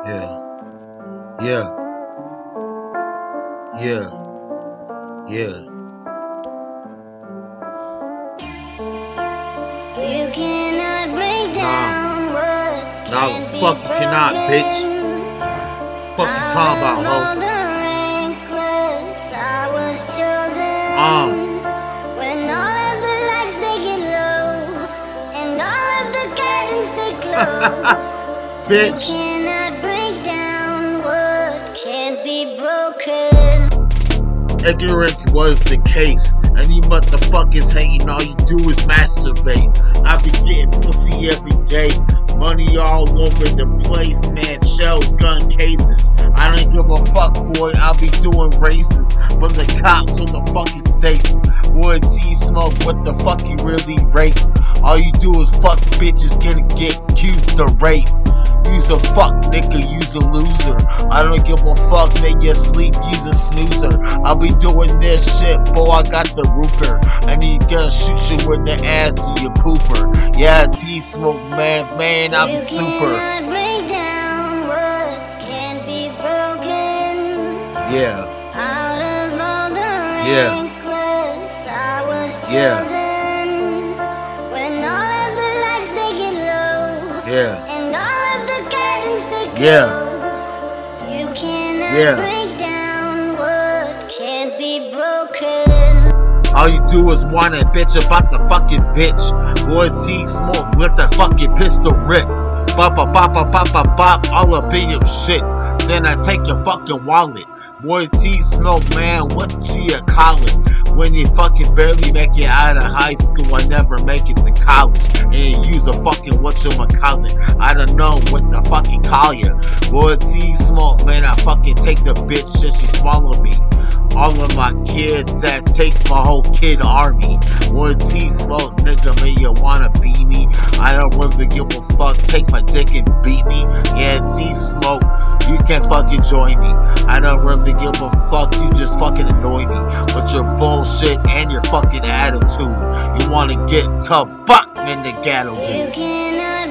Yeah, yeah, yeah, yeah. You cannot break down what Nah, can the be fuck you cannot, bitch. broken. Fuck you talking Out about, of all ho? the reckless, I was Uh, chosen. When all of the lights they get low and all of the curtains they close, you bitch. cannot break down what can't be broken. Ignorance was the case. And you motherfuckers hating, all you do is masturbate. I be getting pussy every day. Money all over the place, man. Shells, gun cases. I don't give a fuck, boy. I'll be doing races from the cops on the fucking states. Boy, T-Smoke, what the fuck you really rape? All you do is fuck bitches, gonna get accused of rape. You's a fuck nigga, you's a loser. I don't give a fuck, make you sleep, you's a snoozer. I'll be doing this shit, boy, I got the Ruger. And he gonna shoot you with the ass of your pooper. Yeah, T-Smoke, man, I'll be super. You cannot break down what can't be broken. Yeah, Out of all the Yeah. reckless, I was chosen. Yeah. When all of the lights they get low yeah, and all of the curtains they close, Yeah. you cannot Yeah. break down what can't be broken. all you do is whine and bitch about the fucking bitch. Boy, T-Smoke with the fucking pistol rip. Bop, bop, bop, bop, bop, bop, bop, all up in your shit. Then I take your fucking wallet. Boy, T-Smoke, man, what you call it? When you fucking barely make it out of high school, I never make it to college. And you use a fucking whatchamacallit. I don't know what the fucking call you. Boy, T-Smoke, man, I fucking take the bitch and she swallow me. All of my kids, that takes my whole kid army. Boy, T-Smoke, nigga, man, you wanna be me? I don't really give a fuck, take my dick and beat me. Yeah, T-Smoke, you can fucking join me. I don't really give a fuck, you just fucking annoy me with your bullshit and your fucking attitude. You wanna get to buck in the ghetto, You dude. cannot